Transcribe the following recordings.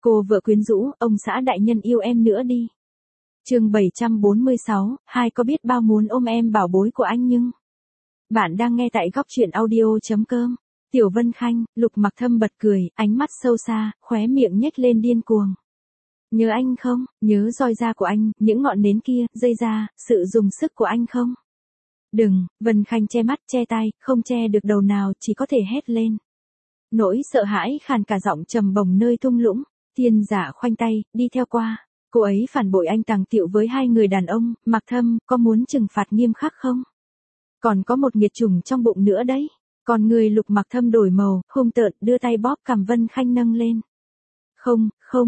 Cô vợ quyến rũ, ông xã đại nhân yêu em nữa đi. Chương 746, hai có biết bao muốn ôm em bảo bối của anh nhưng. Bạn đang nghe tại góc truyện audio.com. Tiểu Vân Khanh, Lục Mặc Thâm bật cười, ánh mắt sâu xa, khóe miệng nhếch lên điên cuồng. Nhớ anh không, nhớ roi da của anh, những ngọn nến kia, dây da, sự dùng sức của anh không? Đừng, Vân Khanh che mắt che tai, không che được đầu nào, chỉ có thể hét lên. Nỗi sợ hãi khàn cả giọng trầm bổng nơi thung lũng. Thiên Dạ khoanh tay, đi theo qua. Cô ấy phản bội anh tàng tiệu với hai người đàn ông, Mặc Thâm, có muốn trừng phạt nghiêm khắc không? Còn có một nghiệt chủng trong bụng nữa đấy. Còn người Lục Mặc Thâm đổi màu, hung tợn, đưa tay bóp cằm Vân Khanh nâng lên. Không,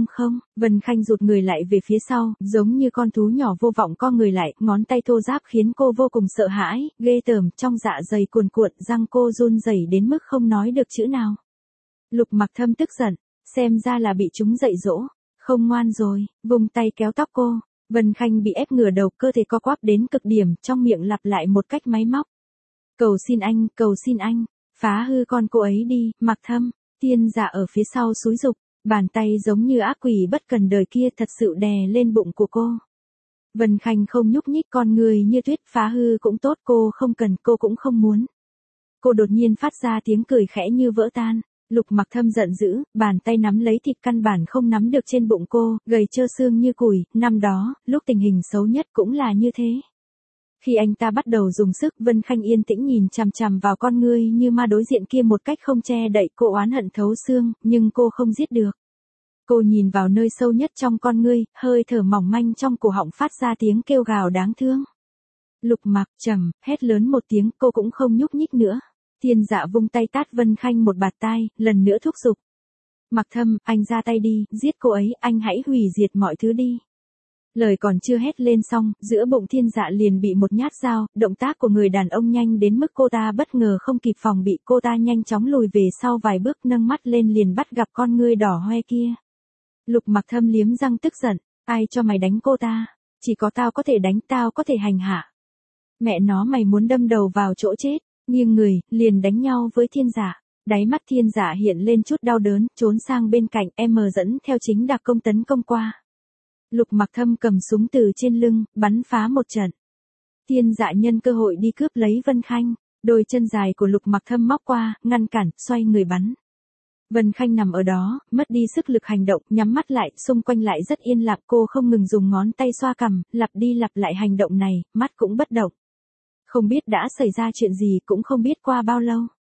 Vân Khanh rụt người lại về phía sau, giống như con thú nhỏ vô vọng co người lại, ngón tay thô ráp khiến cô vô cùng sợ hãi, ghê tởm, trong dạ dày cuồn cuộn, răng cô run rẩy đến mức không nói được chữ nào. Lục Mặc Thâm tức giận, xem ra là bị chúng dạy dỗ, không ngoan rồi, vùng tay kéo tóc cô. Vân Khanh bị ép ngửa đầu, cơ thể co quắp đến cực điểm, trong miệng lặp lại một cách máy móc. Cầu xin anh, phá hư con cô ấy đi, Mặc Thâm. Thiên Dạ ở phía sau xúi giục, bàn tay giống như ác quỷ bất cần đời kia thật sự đè lên bụng của cô. Vân Khanh không nhúc nhích, con người như tuyết, phá hư cũng tốt, cô không cần, cô cũng không muốn. Cô đột nhiên phát ra tiếng cười khẽ như vỡ tan. Lục Mặc Thâm giận dữ, bàn tay nắm lấy thịt căn bản không nắm được trên bụng cô, gầy trơ xương như củi, năm đó, lúc tình hình xấu nhất cũng là như thế. Khi anh ta bắt đầu dùng sức, Vân Khanh yên tĩnh nhìn chằm chằm vào con ngươi như ma đối diện kia một cách không che đậy, cô oán hận thấu xương, nhưng cô không giết được. Cô nhìn vào nơi sâu nhất trong con ngươi, hơi thở mỏng manh trong cổ họng phát ra tiếng kêu gào đáng thương. Lục Mặc trầm, hét lớn một tiếng, cô cũng không nhúc nhích nữa. Thiên Dạ vung tay tát Vân Khanh một bạt tai, lần nữa thúc giục. Mặc Thâm, anh ra tay đi, giết cô ấy, anh hãy hủy diệt mọi thứ đi. Lời còn chưa hét lên xong, giữa bụng Thiên Dạ liền bị một nhát dao, động tác của người đàn ông nhanh đến mức cô ta bất ngờ không kịp phòng bị, cô ta nhanh chóng lùi về sau vài bước, nâng mắt lên liền bắt gặp con ngươi đỏ hoe kia. Lục Mặc Thâm liếm răng tức giận, ai cho mày đánh cô ta, chỉ có tao có thể đánh, tao có thể hành hạ. Mẹ nó, mày muốn đâm đầu vào chỗ chết. Nghiêng người, liền đánh nhau với Thiên Dạ. Đáy mắt Thiên Dạ hiện lên chút đau đớn, trốn sang bên cạnh, em dẫn theo chính đặc công tấn công qua. Lục Mặc Thâm cầm súng từ trên lưng, bắn phá một trận. Thiên Dạ nhân cơ hội đi cướp lấy Vân Khanh, đôi chân dài của Lục Mặc Thâm móc qua, ngăn cản, xoay người bắn. Vân Khanh nằm ở đó, mất đi sức lực hành động, nhắm mắt lại, xung quanh lại rất yên lặng, cô không ngừng dùng ngón tay xoa cằm, lặp đi lặp lại hành động này, mắt cũng bất động. Không biết đã xảy ra chuyện gì, cũng không biết qua bao lâu.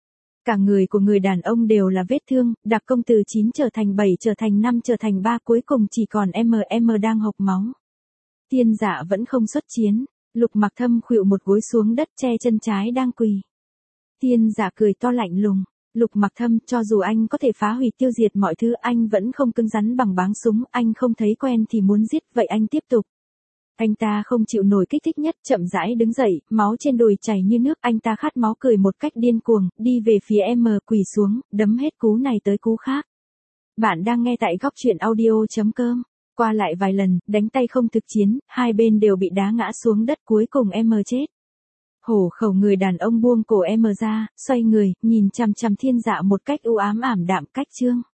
Cả người của người đàn ông đều là vết thương, đặc công từ 9 trở thành 7 trở thành 5 trở thành 3, cuối cùng chỉ còn đang hộc máu. Thiên Dạ vẫn không xuất chiến, Lục Mặc Thâm khuỵu một gối xuống đất che chân trái đang quỳ. Thiên Dạ cười to lạnh lùng, Lục Mặc Thâm, cho dù anh có thể phá hủy tiêu diệt mọi thứ, anh vẫn không cứng rắn bằng báng súng, anh không thấy quen thì muốn giết, vậy anh tiếp tục. Anh ta không chịu nổi kích thích nhất, chậm rãi đứng dậy, máu trên đùi chảy như nước, anh ta khát máu cười một cách điên cuồng, đi về phía quỳ xuống, đấm hết cú này tới cú khác. Bạn đang nghe tại góc truyện audio.com. Qua lại vài lần, đánh tay không thực chiến, hai bên đều bị đá ngã xuống đất, cuối cùng chết. Hổ khẩu người đàn ông buông cổ ra, xoay người, nhìn chằm chằm Thiên Dạ một cách u ám ảm đạm cách trương.